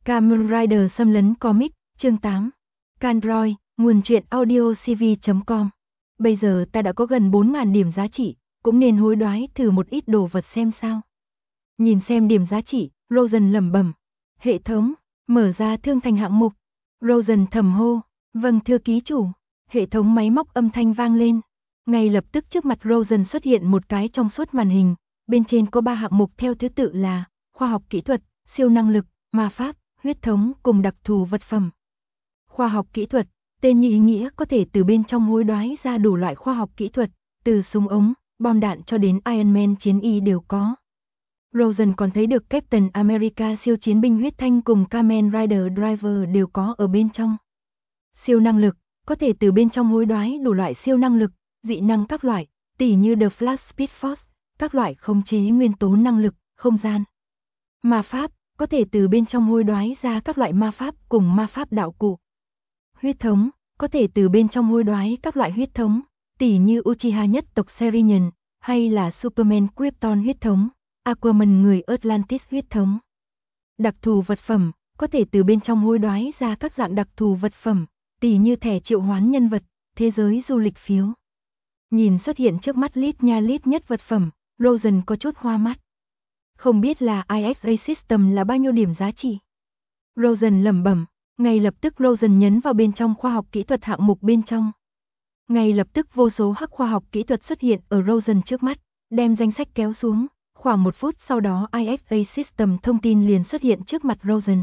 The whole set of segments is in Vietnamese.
Kamen Rider xâm lấn comic, chương 8. Kandroid, nguồn truyện audio cv.com. Bây giờ ta đã có gần 4.000 điểm giá trị, cũng nên hối đoái thử một ít đồ vật xem sao. Nhìn xem điểm giá trị, Rosen lẩm bẩm. Hệ thống, mở ra thương thành hạng mục. Rosen thầm hô, vâng thưa ký chủ. Hệ thống máy móc âm thanh vang lên. Ngay lập tức trước mặt Rosen xuất hiện một cái trong suốt màn hình, bên trên có 3 hạng mục theo thứ tự là khoa học kỹ thuật, siêu năng lực, ma pháp, huyết thống cùng đặc thù vật phẩm. Khoa học kỹ thuật, tên như ý nghĩa có thể từ bên trong hối đoái ra đủ loại khoa học kỹ thuật, từ súng ống, bom đạn cho đến Iron Man chiến y đều có. Rosen còn thấy được Captain America siêu chiến binh huyết thanh cùng Kamen Rider Driver đều có ở bên trong. Siêu năng lực, có thể từ bên trong hối đoái đủ loại siêu năng lực, dị năng các loại, tỉ như The Flash Speed Force, các loại khống chế nguyên tố năng lực, không gian. Ma pháp, có thể từ bên trong hối đoái ra các loại ma pháp cùng ma pháp đạo cụ. Huyết thống, có thể từ bên trong hối đoái các loại huyết thống, tỉ như Uchiha nhất tộc Serian, hay là Superman Krypton huyết thống, Aquaman người Atlantis huyết thống. Đặc thù vật phẩm, có thể từ bên trong hối đoái ra các dạng đặc thù vật phẩm, tỉ như thẻ triệu hoán nhân vật, thế giới du lịch phiếu. Nhìn xuất hiện trước mắt lít nha lít nhất vật phẩm, Rosen có chút hoa mắt. Không biết là IXA System là bao nhiêu điểm giá trị. Rosen lẩm bẩm, ngay lập tức Rosen nhấn vào bên trong khoa học kỹ thuật hạng mục bên trong. Ngay lập tức vô số hắc khoa học kỹ thuật xuất hiện ở Rosen trước mắt, đem danh sách kéo xuống, khoảng 1 phút sau đó IXA System thông tin liền xuất hiện trước mặt Rosen.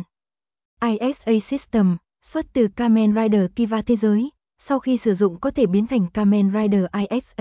IXA System, xuất từ Kamen Rider Kiva thế giới, sau khi sử dụng có thể biến thành Kamen Rider IXA.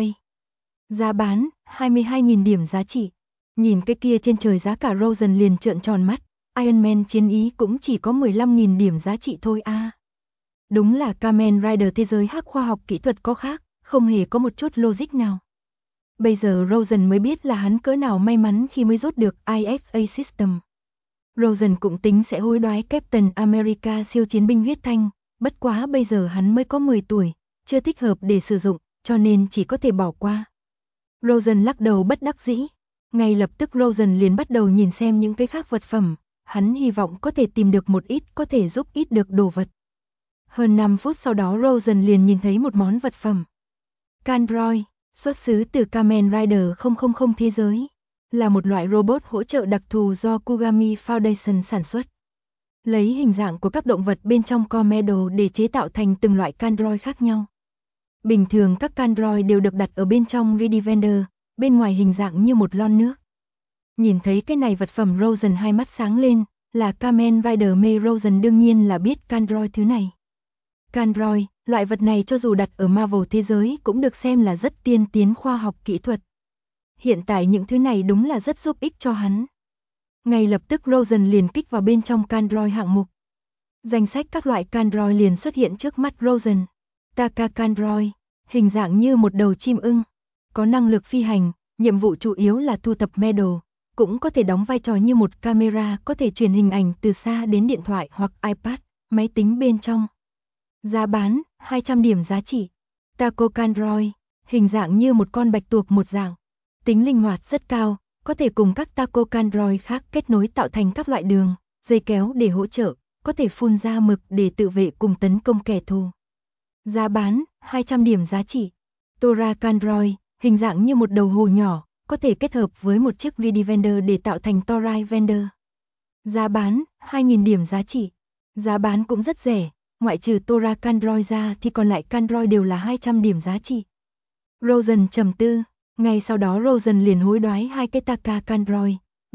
Giá bán, 22.000 điểm giá trị. Nhìn cái kia trên trời giá cả Rosen liền trợn tròn mắt, Iron Man chiến ý cũng chỉ có 15.000 điểm giá trị thôi a. Đúng là Kamen Rider thế giới hắc khoa học kỹ thuật có khác, không hề có một chút logic nào. Bây giờ Rosen mới biết là hắn cỡ nào may mắn khi mới rút được IXA System. Rosen cũng tính sẽ hối đoái Captain America siêu chiến binh huyết thanh, bất quá bây giờ hắn mới có 10 tuổi, chưa thích hợp để sử dụng, cho nên chỉ có thể bỏ qua. Rosen lắc đầu bất đắc dĩ. Ngay lập tức Rosen liền bắt đầu nhìn xem những cái khác vật phẩm, hắn hy vọng có thể tìm được một ít có thể giúp ít được đồ vật. Hơn 5 phút sau đó Rosen liền nhìn thấy một món vật phẩm. Kandroid, xuất xứ từ Kamen Rider 000 thế giới, là một loại robot hỗ trợ đặc thù do Kugami Foundation sản xuất. Lấy hình dạng của các động vật bên trong Comedo để chế tạo thành từng loại Kandroid khác nhau. Bình thường các Kandroid đều được đặt ở bên trong Ready Vendor, bên ngoài hình dạng như một lon nước. Nhìn thấy cái này vật phẩm Rosen hai mắt sáng lên, là Kamen Rider mê Rosen đương nhiên là biết Kandroid thứ này. Kandroid, loại vật này cho dù đặt ở Marvel thế giới cũng được xem là rất tiên tiến khoa học kỹ thuật. Hiện tại những thứ này đúng là rất giúp ích cho hắn. Ngay lập tức Rosen liền kích vào bên trong Kandroid hạng mục. Danh sách các loại Kandroid liền xuất hiện trước mắt Rosen. Taka Kandroid, hình dạng như một đầu chim ưng, có năng lực phi hành, nhiệm vụ chủ yếu là thu thập medal, cũng có thể đóng vai trò như một camera có thể truyền hình ảnh từ xa đến điện thoại hoặc iPad, máy tính bên trong. Giá bán, 200 điểm giá trị. Taco Kandroid, hình dạng như một con bạch tuộc một dạng, tính linh hoạt rất cao, có thể cùng các Taco Kandroid khác kết nối tạo thành các loại đường, dây kéo để hỗ trợ, có thể phun ra mực để tự vệ cùng tấn công kẻ thù. Giá bán, 200 điểm giá trị. Tora Kandroid, hình dạng như một đầu hồ nhỏ, có thể kết hợp với một chiếc Ready Vendor để tạo thành Torai Vendor. Giá bán, 2.000 điểm giá trị. Giá bán cũng rất rẻ, ngoại trừ Tora Kandroid ra thì còn lại Kandroid đều là 200 điểm giá trị. Rosen trầm tư, ngay sau đó Rosen liền hối đoái 2 cái Taka Kandroid,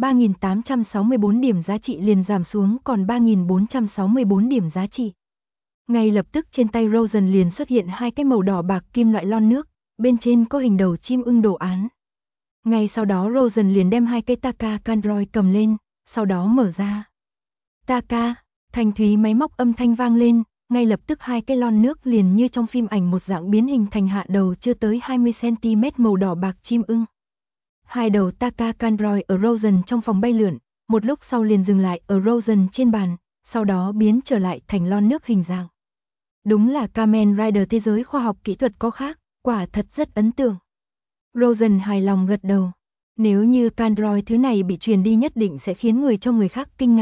3.864 điểm giá trị liền giảm xuống còn 3.464 điểm giá trị. Ngay lập tức trên tay Rosen liền xuất hiện 2 cái màu đỏ bạc kim loại lon nước, bên trên có hình đầu chim ưng đồ án. Ngay sau đó Rosen liền đem 2 cái Taka Kandroid cầm lên, sau đó mở ra. Taka, thanh thúy máy móc âm thanh vang lên, ngay lập tức 2 cái lon nước liền như trong phim ảnh một dạng biến hình thành hạ đầu chưa tới 20 cm màu đỏ bạc chim ưng. 2 đầu Taka Kandroid ở Rosen trong phòng bay lượn, một lúc sau liền dừng lại ở Rosen trên bàn, sau đó biến trở lại thành lon nước hình dạng. Đúng là Kamen Rider thế giới khoa học kỹ thuật có khác, quả thật rất ấn tượng. Rosen hài lòng gật đầu. Nếu như Kandroid thứ này bị truyền đi nhất định sẽ khiến người cho người khác kinh ngạc,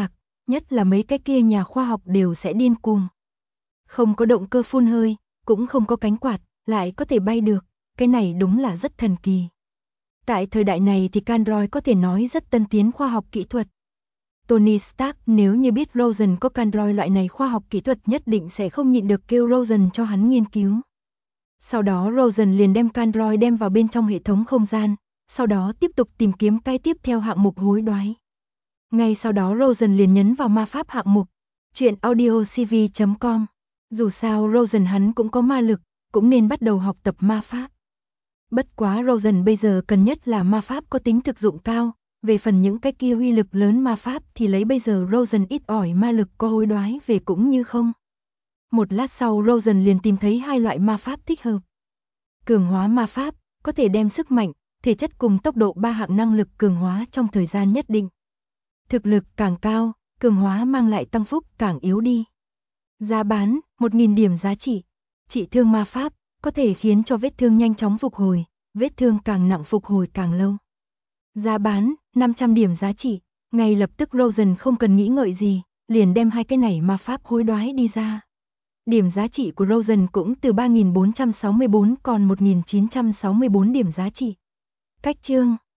nhất là mấy cái kia nhà khoa học đều sẽ điên cuồng. Không có động cơ phun hơi, cũng không có cánh quạt, lại có thể bay được, cái này đúng là rất thần kỳ. Tại thời đại này thì Kandroid có thể nói rất tân tiến khoa học kỹ thuật. Tony Stark nếu như biết Rosen có Kandroid loại này khoa học kỹ thuật nhất định sẽ không nhịn được kêu Rosen cho hắn nghiên cứu. Sau đó Rosen liền đem Kandroid đem vào bên trong hệ thống không gian, sau đó tiếp tục tìm kiếm cái tiếp theo hạng mục hối đoái. Ngay sau đó Rosen liền nhấn vào ma pháp hạng mục, chuyện audiocv.com. Dù sao Rosen hắn cũng có ma lực, cũng nên bắt đầu học tập ma pháp. Bất quá Rosen bây giờ cần nhất là ma pháp có tính thực dụng cao, về phần những cái kia uy lực lớn ma pháp thì lấy bây giờ Rosen ít ỏi ma lực có hối đoái về cũng như không. Một lát sau Rosen liền tìm thấy hai loại ma pháp thích hợp. Cường hóa ma pháp, có thể đem sức mạnh, thể chất cùng tốc độ ba hạng năng lực cường hóa trong thời gian nhất định. Thực lực càng cao, cường hóa mang lại tăng phúc càng yếu đi. Giá bán, 1.000 điểm giá trị. Trị thương ma pháp, có thể khiến cho vết thương nhanh chóng phục hồi, vết thương càng nặng phục hồi càng lâu. Giá bán, 500 điểm giá trị. Ngay lập tức Rosen không cần nghĩ ngợi gì, liền đem hai cái này ma pháp hối đoái đi ra. Điểm giá trị của Rosen cũng từ 3.464 còn 1.964 điểm giá trị. Cách chương